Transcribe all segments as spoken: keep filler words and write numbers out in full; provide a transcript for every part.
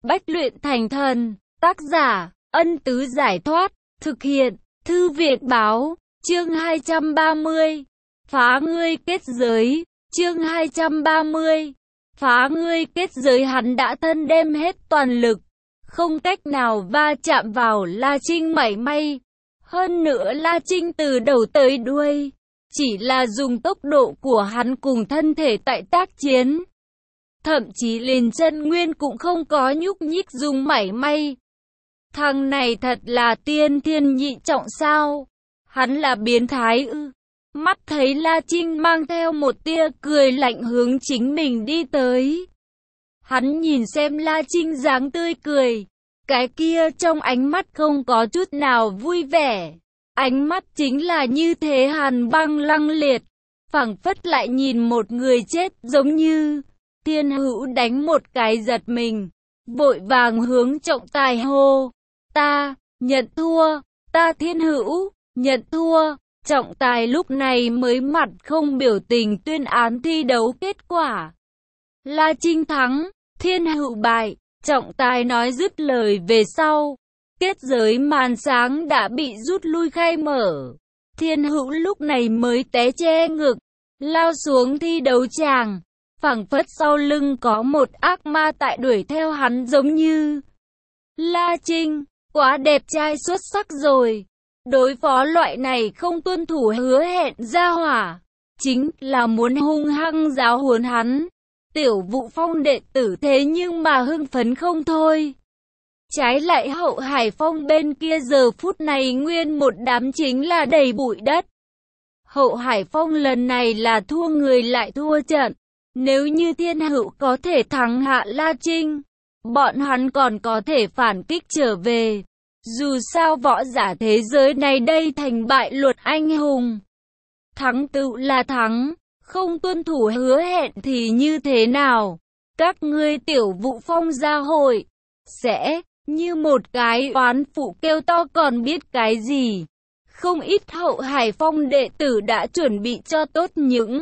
Bách luyện thành thần. Tác giả, Ân Tứ Giải Thoát. Thực hiện, Thư Viện Báo. Chương hai trăm ba mươi. Phá ngươi kết giới. Chương hai trăm ba mươi. Phá ngươi kết giới. Hắn đã thân đem hết toàn lực, không cách nào va chạm vào La Trinh mảy may. Hơn nữa La Trinh từ đầu tới đuôi, chỉ là dùng tốc độ của hắn cùng thân thể tại tác chiến. Thậm chí liền chân nguyên cũng không có nhúc nhích dùng mảy may. Thằng này thật là tiên thiên nhị trọng sao? Hắn là biến thái ư? Mắt thấy La Trinh mang theo một tia cười lạnh hướng chính mình đi tới. Hắn nhìn xem La Trinh dáng tươi cười, cái kia trong ánh mắt không có chút nào vui vẻ. Ánh mắt chính là như thế hàn băng lăng liệt, phảng phất lại nhìn một người chết giống như. Thiên Hữu đánh một cái giật mình, vội vàng hướng Trọng Tài hô: "Ta nhận thua, ta Thiên Hữu nhận thua." Trọng Tài lúc này mới mặt không biểu tình tuyên án thi đấu kết quả. La Trinh thắng, Thiên Hữu bại. Trọng Tài nói dứt lời về sau, kết giới màn sáng đã bị rút lui khai mở. Thiên Hữu lúc này mới té che ngực, lao xuống thi đấu tràng, phảng phất sau lưng có một ác ma tại đuổi theo hắn giống như. La Trinh, quá đẹp trai xuất sắc rồi. Đối phó loại này không tuân thủ hứa hẹn ra hỏa, chính là muốn hung hăng giáo huấn hắn. Tiểu Vũ Phong đệ tử thế nhưng mà hưng phấn không thôi. Trái lại Hậu Hải Phong bên kia giờ phút này nguyên một đám chính là đầy bụi đất. Hậu Hải Phong lần này là thua người lại thua trận. Nếu như Thiên Hữu có thể thắng hạ La Trinh, bọn hắn còn có thể phản kích trở về. Dù sao võ giả thế giới này đây thành bại luật anh hùng. Thắng tự là thắng, không tuân thủ hứa hẹn thì như thế nào? Các ngươi Tiểu Vũ Phong gia hội sẽ như một cái oán phụ kêu to còn biết cái gì? Không ít Hậu Hải Phong đệ tử đã chuẩn bị cho tốt những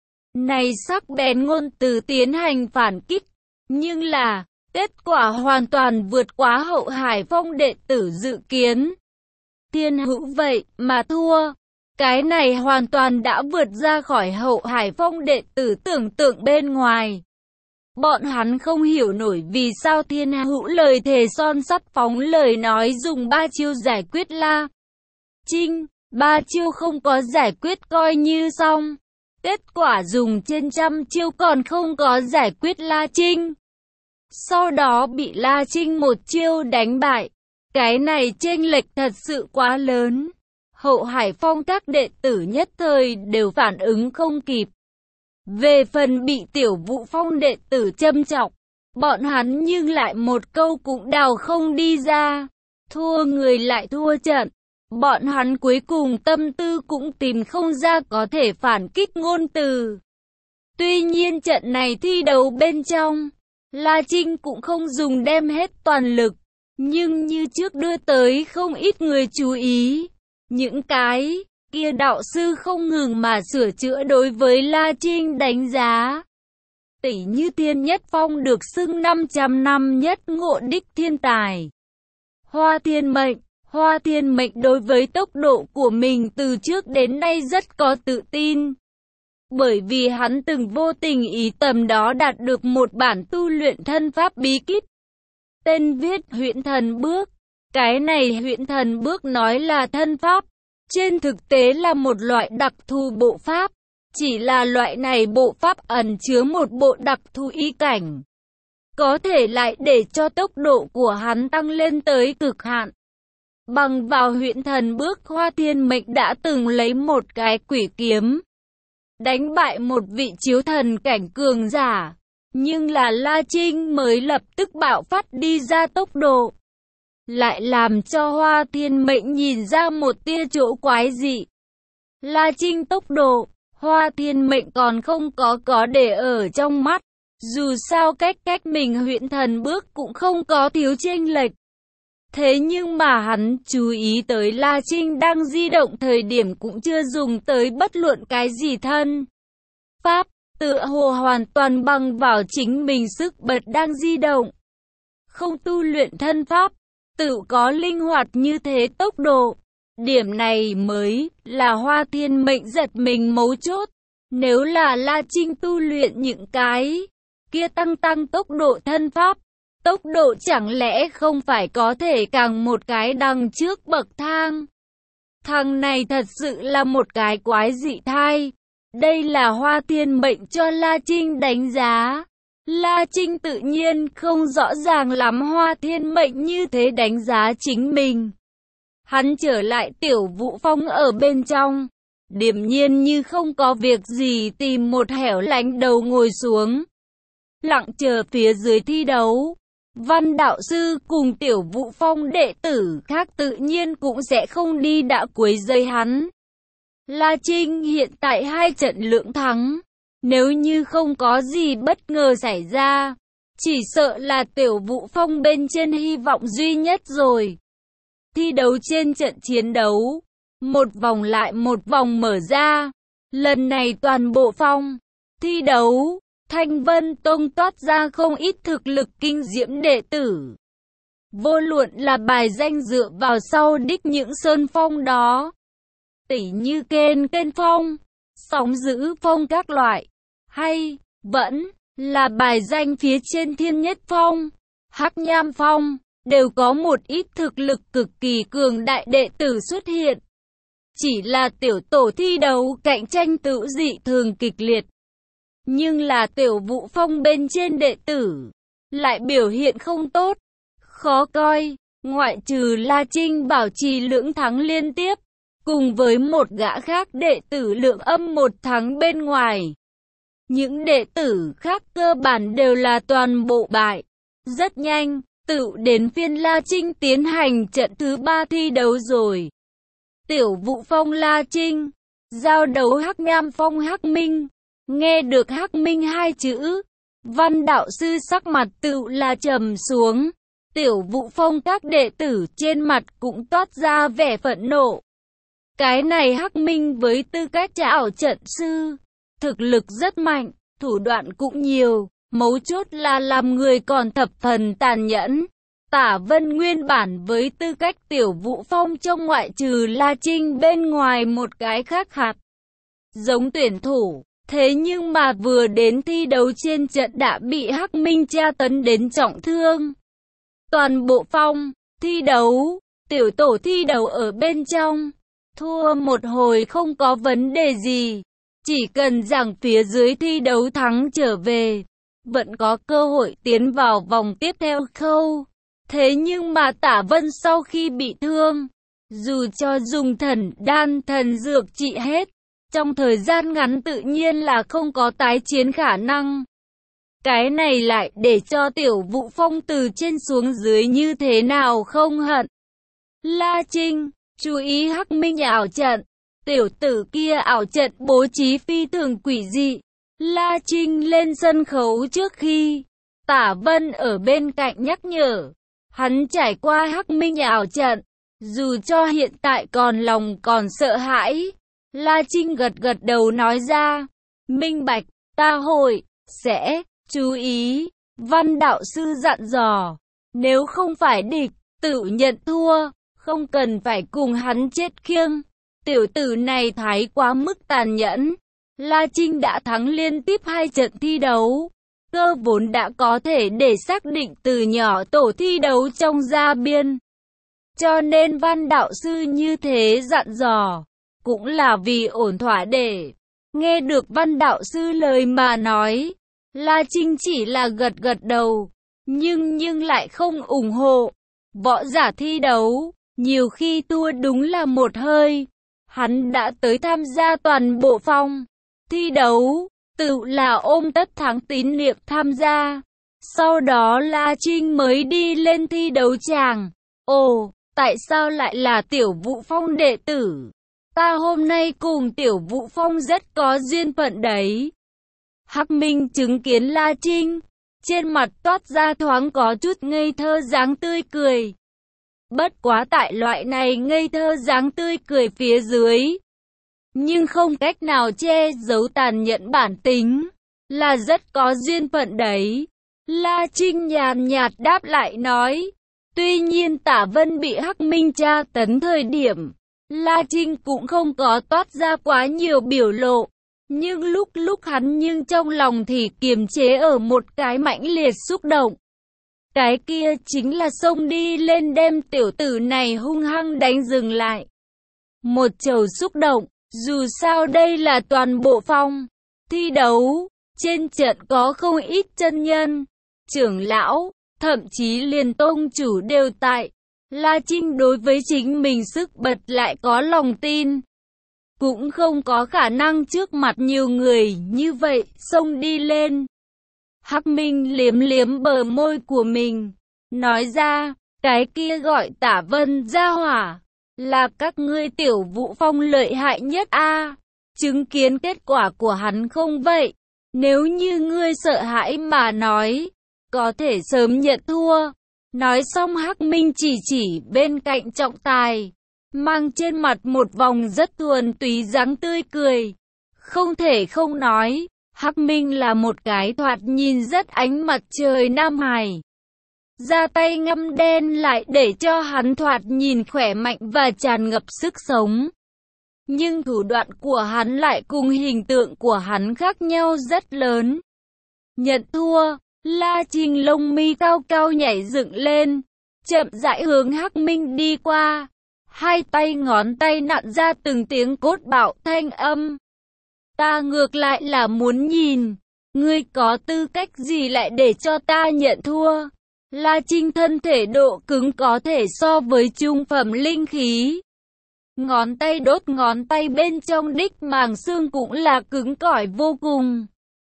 này sắc bén ngôn từ tiến hành phản kích, nhưng là kết quả hoàn toàn vượt quá Hậu Hải Phong đệ tử dự kiến. Thiên Hữu vậy mà thua, cái này hoàn toàn đã vượt ra khỏi Hậu Hải Phong đệ tử tưởng tượng bên ngoài. Bọn hắn không hiểu nổi vì sao Thiên Hữu lời thề son sắt phóng lời nói dùng ba chiêu giải quyết La Trinh, ba chiêu không có giải quyết coi như xong. Kết quả dùng trên trăm chiêu còn không có giải quyết La Trinh. Sau đó bị La Trinh một chiêu đánh bại. Cái này chênh lệch thật sự quá lớn. Hậu Hải Phong các đệ tử nhất thời đều phản ứng không kịp. Về phần bị Tiểu Vũ Phong đệ tử châm chọc, bọn hắn nhưng lại một câu cũng đào không đi ra. Thua người lại thua trận. Bọn hắn cuối cùng tâm tư cũng tìm không ra có thể phản kích ngôn từ. Tuy nhiên trận này thi đấu bên trong, La Trinh cũng không dùng đem hết toàn lực, nhưng như trước đưa tới không ít người chú ý. Những cái kia đạo sư không ngừng mà sửa chữa đối với La Trinh đánh giá. Tỷ như Thiên Nhất Phong được xưng năm trăm năm nhất ngộ đích thiên tài. Hoa Thiên Mệnh, Hoa Thiên Mệnh đối với tốc độ của mình từ trước đến nay rất có tự tin. Bởi vì hắn từng vô tình ý tầm đó đạt được một bản tu luyện thân pháp bí kíp. Tên viết Huyễn Thần Bước. Cái này Huyễn Thần Bước nói là thân pháp, trên thực tế là một loại đặc thù bộ pháp. Chỉ là loại này bộ pháp ẩn chứa một bộ đặc thù ý cảnh, có thể lại để cho tốc độ của hắn tăng lên tới cực hạn. Bằng vào Huyễn Thần Bước, Hoa Thiên Mệnh đã từng lấy một cái quỷ kiếm đánh bại một vị chiếu thần cảnh cường giả, nhưng là La Trinh mới lập tức bạo phát đi ra tốc độ, lại làm cho Hoa Thiên Mệnh nhìn ra một tia chỗ quái dị. La Trinh tốc độ, Hoa Thiên Mệnh còn không có có để ở trong mắt, dù sao cách cách mình Huyễn Thần Bước cũng không có thiếu chênh lệch. Thế nhưng mà hắn chú ý tới La Trinh đang di động thời điểm cũng chưa dùng tới bất luận cái gì thân pháp, tựa hồ hoàn toàn bằng vào chính mình sức bật đang di động. không tu luyện thân pháp, tự có linh hoạt như thế tốc độ. Điểm này mới là Hoa Thiên Mệnh giật mình mấu chốt. Nếu là La Trinh tu luyện những cái kia tăng tăng tốc độ thân pháp, tốc độ chẳng lẽ không phải có thể càng một cái đằng trước bậc thang. Thằng này thật sự là một cái quái dị thai. Đây là Hoa Thiên Mệnh cho La Trinh đánh giá. La Trinh tự nhiên không rõ ràng lắm Hoa Thiên Mệnh như thế đánh giá chính mình. Hắn trở lại Tiểu Vũ Phong ở bên trong, điềm nhiên như không có việc gì tìm một hẻo lánh đầu ngồi xuống, lặng chờ phía dưới thi đấu. Văn đạo sư cùng Tiểu Vũ Phong đệ tử khác tự nhiên cũng sẽ không đi đã quấy rầy hắn. La Trinh hiện tại hai trận lưỡng thắng, nếu như không có gì bất ngờ xảy ra, chỉ sợ là Tiểu Vũ Phong bên trên hy vọng duy nhất rồi. Thi đấu trên trận chiến đấu, một vòng lại một vòng mở ra, lần này toàn bộ phong thi đấu, Thanh Vân Tông toát ra không ít thực lực kinh diễm đệ tử. Vô luận là bài danh dựa vào sau đích những sơn phong đó, tỉ như Kên Kên Phong, Sóng Dữ Phong các loại, hay vẫn là bài danh phía trên Thiên Nhất Phong, Hắc Nham Phong, đều có một ít thực lực cực kỳ cường đại đệ tử xuất hiện. Chỉ là tiểu tổ thi đấu cạnh tranh tự dị thường kịch liệt. Nhưng là Tiểu Vũ Phong bên trên đệ tử lại biểu hiện không tốt, khó coi, ngoại trừ La Trinh bảo trì lưỡng thắng liên tiếp, cùng với một gã khác đệ tử lượng âm một thắng bên ngoài. Những đệ tử khác cơ bản đều là toàn bộ bại. Rất nhanh, tự đến phiên La Trinh tiến hành trận thứ ba thi đấu rồi. Tiểu Vũ Phong La Trinh, giao đấu Hắc Nham Phong Hắc Minh. Nghe được Hắc Minh hai chữ, Văn đạo sư sắc mặt tự là trầm xuống. Tiểu Vũ Phong các đệ tử trên mặt cũng toát ra vẻ phẫn nộ. Cái này Hắc Minh với tư cách ảo trận sư, thực lực rất mạnh, thủ đoạn cũng nhiều, mấu chốt là làm người còn thập phần tàn nhẫn. Tả Vân nguyên bản với tư cách Tiểu Vũ Phong trong ngoại trừ La Trinh bên ngoài một cái khác hạt giống tuyển thủ, thế nhưng mà vừa đến thi đấu trên trận đã bị Hắc Minh tra tấn đến trọng thương. Toàn bộ phong thi đấu, tiểu tổ thi đấu ở bên trong, thua một hồi không có vấn đề gì, chỉ cần rằng phía dưới thi đấu thắng trở về, vẫn có cơ hội tiến vào vòng tiếp theo khâu. Thế nhưng mà Tả Vân sau khi bị thương, dù cho dùng thần đan thần dược trị hết, trong thời gian ngắn tự nhiên là không có tái chiến khả năng. Cái này lại để cho Tiểu Vũ Phong từ trên xuống dưới như thế nào không hận. La Trinh, chú ý Hắc Minh ảo trận, tiểu tử kia ảo trận bố trí phi thường quỷ dị. La Trinh lên sân khấu trước khi Tả Vân ở bên cạnh nhắc nhở. Hắn trải qua Hắc Minh ảo trận, dù cho hiện tại còn lòng còn sợ hãi. La Trinh gật gật đầu nói ra, minh bạch, ta hội, sẽ, chú ý. Văn đạo sư dặn dò, nếu không phải địch, tự nhận thua, không cần phải cùng hắn chết khiêng. Tiểu tử này thái quá mức tàn nhẫn. La Trinh đã thắng liên tiếp hai trận thi đấu, cơ vốn đã có thể để xác định từ nhỏ tổ thi đấu trong gia biên. Cho nên văn đạo sư như thế dặn dò, cũng là vì ổn thỏa để. Nghe được văn đạo sư lời mà nói, La Trinh chỉ là gật gật đầu, nhưng nhưng lại không ủng hộ. Võ giả thi đấu, nhiều khi thua đúng là một hơi. Hắn đã tới tham gia toàn bộ phong thi đấu, tự là ôm tất thắng tín niệm tham gia. Sau đó La Trinh mới đi lên thi đấu tràng. Ồ, tại sao lại là Tiểu Vũ Phong đệ tử? Ta hôm nay cùng Tiểu Vũ Phong rất có duyên phận đấy. Hắc Minh chứng kiến La Trinh, trên mặt toát ra thoáng có chút ngây thơ dáng tươi cười. Bất quá tại loại này ngây thơ dáng tươi cười phía dưới, nhưng không cách nào che giấu tàn nhẫn bản tính, là rất có duyên phận đấy. La Trinh nhàn nhạt đáp lại nói. Tuy nhiên Tả Vân bị Hắc Minh tra tấn thời điểm, La Trinh cũng không có toát ra quá nhiều biểu lộ. Nhưng lúc lúc hắn nhưng trong lòng thì kiềm chế ở một cái mãnh liệt xúc động. Cái kia chính là xông đi lên đem tiểu tử này hung hăng đánh dừng lại. Một chầu xúc động, dù sao đây là toàn bộ phong thi đấu, trên trận có không ít chân nhân, trưởng lão, thậm chí liền tông chủ đều tại. La Trinh đối với chính mình sức bật lại có lòng tin. Cũng không có khả năng trước mặt nhiều người như vậy xông đi lên. Hắc Minh liếm liếm bờ môi của mình, nói ra, cái kia gọi Tả Vân gia hỏa, là các ngươi tiểu Vũ Phong lợi hại nhất a. Chứng kiến kết quả của hắn không vậy? Nếu như ngươi sợ hãi mà nói, có thể sớm nhận thua. Nói xong Hắc Minh chỉ chỉ bên cạnh trọng tài, mang trên mặt một vòng rất thuần túy dáng tươi cười. Không thể không nói, Hắc Minh là một cái thoạt nhìn rất ánh mặt trời nam hài. Ra tay ngăm đen lại để cho hắn thoạt nhìn khỏe mạnh và tràn ngập sức sống. Nhưng thủ đoạn của hắn lại cùng hình tượng của hắn khác nhau rất lớn. Nhận thua, La Trinh lông mi cao cao nhảy dựng lên, chậm rãi hướng Hắc Minh đi qua. Hai tay ngón tay nặn ra từng tiếng cốt bạo thanh âm. Ta ngược lại là muốn nhìn, ngươi có tư cách gì lại để cho ta nhận thua. La Trinh thân thể độ cứng có thể so với trung phẩm linh khí. Ngón tay đốt ngón tay bên trong đích màng xương cũng là cứng cỏi vô cùng.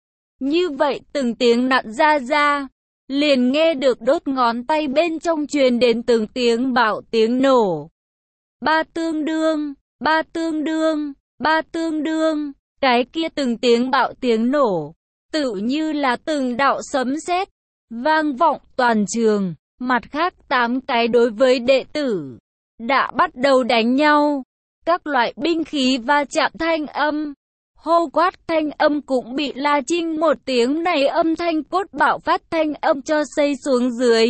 Như vậy từng tiếng nặn ra ra, liền nghe được đốt ngón tay bên trong truyền đến từng tiếng bạo tiếng nổ. Ba tương đương, ba tương đương, ba tương đương, cái kia từng tiếng bạo tiếng nổ, tự như là từng đạo sấm sét, vang vọng toàn trường. Mặt khác tám cái đối với đệ tử, đã bắt đầu đánh nhau, các loại binh khí va chạm thanh âm, hô quát thanh âm cũng bị La Trinh một tiếng này âm thanh cốt bạo phát thanh âm cho xây xuống dưới.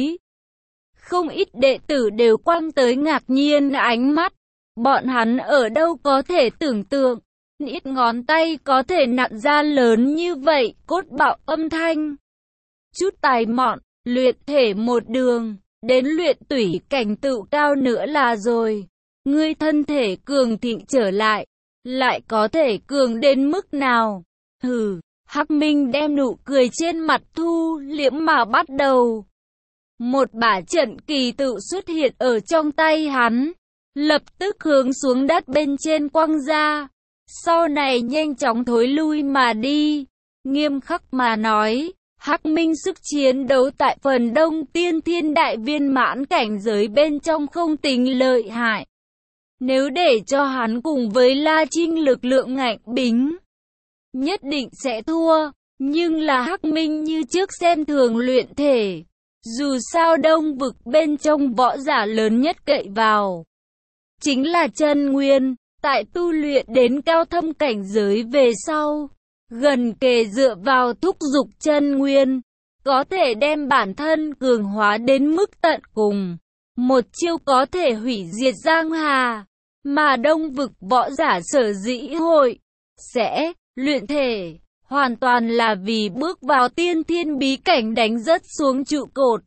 Không ít đệ tử đều quăng tới ngạc nhiên ánh mắt, bọn hắn ở đâu có thể tưởng tượng, ít ngón tay có thể nặn ra lớn như vậy cốt bạo âm thanh. Chút tài mọn, luyện thể một đường, đến luyện tủy cảnh tựu cao nữa là rồi. Ngươi thân thể cường thịnh trở lại, lại có thể cường đến mức nào? Hừ, Hắc Minh đem nụ cười trên mặt thu liễm mà bắt đầu. Một bả trận kỳ tự xuất hiện ở trong tay hắn, lập tức hướng xuống đất bên trên quăng ra. Sau này nhanh chóng thối lui mà đi. Nghiêm khắc mà nói, Hắc Minh sức chiến đấu tại phần đông tiên thiên đại viên mãn cảnh giới bên trong không tính lợi hại. Nếu để cho hắn cùng với La Trinh lực lượng ngạnh bính, nhất định sẽ thua. Nhưng là Hắc Minh như trước xem thường luyện thể. Dù sao đông vực bên trong võ giả lớn nhất cậy vào chính là chân nguyên. Tại tu luyện đến cao thâm cảnh giới về sau, gần kề dựa vào thúc dục chân nguyên, có thể đem bản thân cường hóa đến mức tận cùng. Một chiêu có thể hủy diệt giang hà. Mà đông vực võ giả sở dĩ hội sẽ luyện thể, hoàn toàn là vì bước vào tiên thiên bí cảnh đánh rất xuống trụ cột.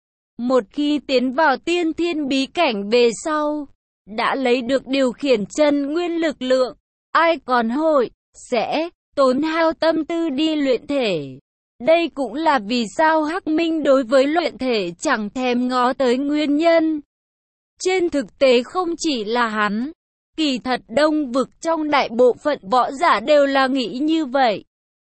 Một khi tiến vào tiên thiên bí cảnh về sau, đã lấy được điều khiển chân nguyên lực lượng, ai còn hội sẽ tốn hao tâm tư đi luyện thể. Đây cũng là vì sao Hắc Minh đối với luyện thể chẳng thèm ngó tới nguyên nhân. Trên thực tế không chỉ là hắn, kỳ thật đông vực trong đại bộ phận võ giả đều là nghĩ như vậy.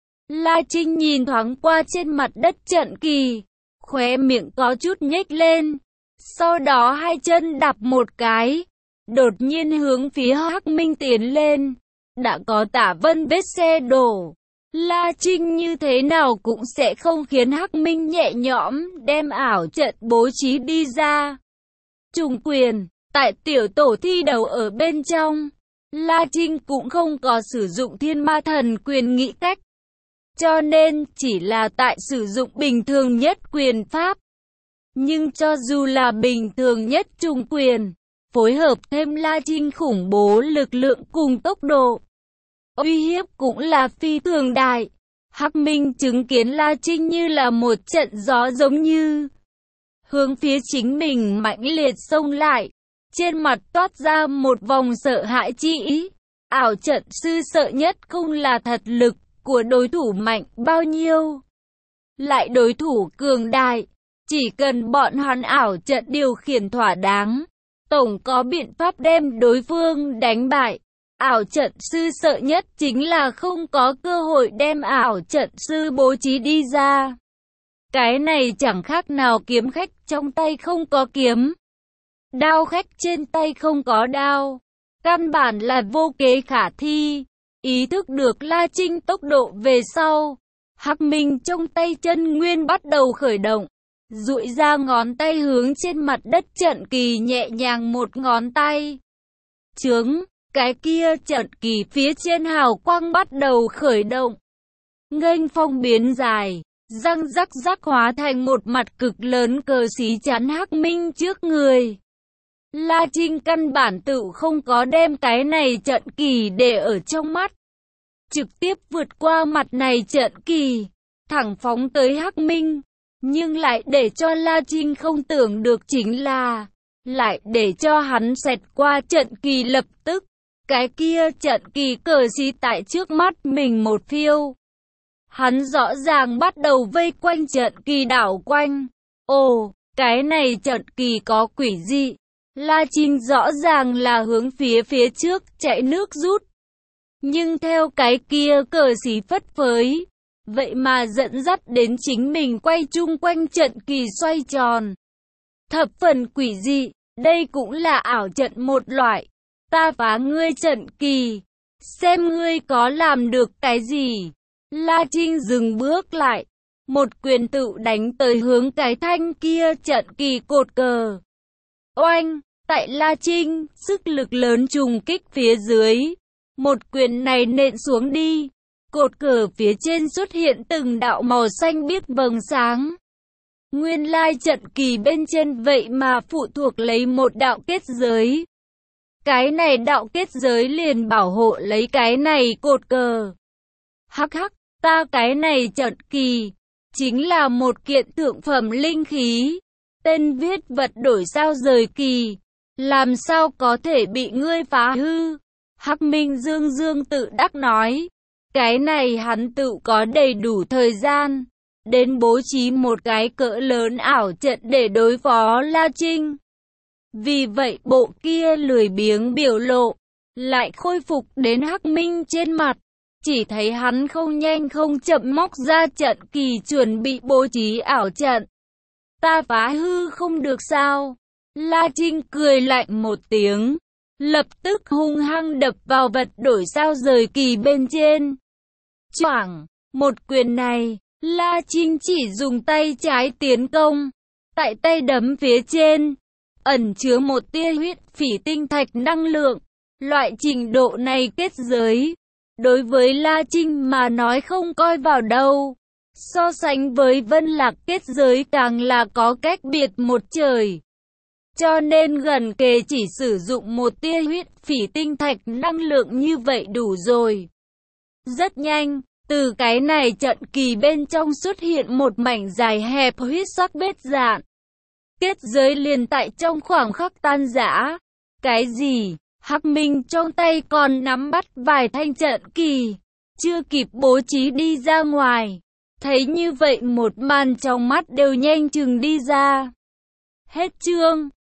La Trinh nhìn thoáng qua trên mặt đất trận kỳ, khóe miệng có chút nhếch lên, sau đó hai chân đạp một cái, đột nhiên hướng phía Hắc Minh tiến lên. Đã có Tả Vân vết xe đổ, La Trinh như thế nào cũng sẽ không khiến Hắc Minh nhẹ nhõm đem ảo trận bố trí đi ra. Trùng quyền, tại tiểu tổ thi đấu ở bên trong, La Trinh cũng không có sử dụng thiên ma thần quyền nghĩ cách cho nên chỉ là tại sử dụng bình thường nhất quyền pháp. Nhưng cho dù là bình thường nhất trung quyền, phối hợp thêm La Trinh khủng bố lực lượng cùng tốc độ, uy hiếp cũng là phi thường đại. Hắc Minh chứng kiến La Trinh như là một trận gió giống như hướng phía chính mình mãnh liệt xông lại, trên mặt toát ra một vòng sợ hãi chi ý. Ảo trận sư sợ nhất không là thật lực của đối thủ mạnh bao nhiêu, lại đối thủ cường đại, chỉ cần bọn hắn ảo trận điều khiển thỏa đáng, tổng có biện pháp đem đối phương đánh bại. Ảo trận sư sợ nhất chính là không có cơ hội đem ảo trận sư bố trí đi ra. Cái này chẳng khác nào kiếm khách trong tay không có kiếm, đao khách trên tay không có đao, căn bản là vô kế khả thi. Ý thức được La Trinh tốc độ về sau, Hắc Minh trong tay chân nguyên bắt đầu khởi động, duỗi ra ngón tay hướng trên mặt đất trận kỳ nhẹ nhàng một ngón tay chướng, cái kia trận kỳ phía trên hào quang bắt đầu khởi động, nghênh phong biến dài, răng rắc rắc hóa thành một mặt cực lớn cờ xí chắn Hắc Minh trước người. La Trinh căn bản tự không có đem cái này trận kỳ để ở trong mắt, trực tiếp vượt qua mặt này trận kỳ, thẳng phóng tới Hắc Minh. Nhưng lại để cho La Trinh không tưởng được chính là, lại để cho hắn xẹt qua trận kỳ lập tức, cái kia trận kỳ cờ xí tại trước mắt mình một phiêu. Hắn rõ ràng bắt đầu vây quanh trận kỳ đảo quanh. Ồ, cái này trận kỳ có quỷ dị. La Trinh rõ ràng là hướng phía phía trước chạy nước rút. Nhưng theo cái kia cờ xí phất phới, vậy mà dẫn dắt đến chính mình quay chung quanh trận kỳ xoay tròn. Thập phần quỷ dị, đây cũng là ảo trận một loại. Ta phá ngươi trận kỳ, xem ngươi có làm được cái gì. La Trinh dừng bước lại, một quyền tự đánh tới hướng cái thanh kia trận kỳ cột cờ. Oanh, tại La Trinh, sức lực lớn trùng kích phía dưới, một quyền này nện xuống đi. Cột cờ phía trên xuất hiện từng đạo màu xanh biếc vầng sáng. Nguyên lai trận kỳ bên trên vậy mà phụ thuộc lấy một đạo kết giới. Cái này đạo kết giới liền bảo hộ lấy cái này cột cờ. Hắc hắc, ta cái này trận kỳ, chính là một kiện thượng phẩm linh khí. Tên viết vật đổi sao rời kỳ, làm sao có thể bị ngươi phá hư. Hắc Minh dương dương tự đắc nói. Cái này hắn tự có đầy đủ thời gian, đến bố trí một cái cỡ lớn ảo trận để đối phó La Trinh. Vì vậy bộ kia lười biếng biểu lộ, lại khôi phục đến Hắc Minh trên mặt. Chỉ thấy hắn không nhanh không chậm móc ra trận kỳ chuẩn bị bố trí ảo trận. Ta phá hư không được sao? La Trinh cười lạnh một tiếng, lập tức hung hăng đập vào vật đổi sao rời kỳ bên trên. Choảng, một quyền này, La Trinh chỉ dùng tay trái tiến công. Tại tay đấm phía trên, ẩn chứa một tia huyết phỉ tinh thạch năng lượng. Loại trình độ này kết giới, đối với La Trinh mà nói không coi vào đâu. So sánh với Vân Lạc kết giới càng là có cách biệt một trời. Cho nên gần kề chỉ sử dụng một tia huyết phỉ tinh thạch năng lượng như vậy đủ rồi. Rất nhanh, từ cái này trận kỳ bên trong xuất hiện một mảnh dài hẹp huyết sắc vết dạn. Kết giới liền tại trong khoảng khắc tan rã. Cái gì? Hắc Minh trong tay còn nắm bắt vài thanh trận kỳ, chưa kịp bố trí đi ra ngoài. Thấy như vậy một màn trong mắt đều nhanh chừng đi ra. Hết chương.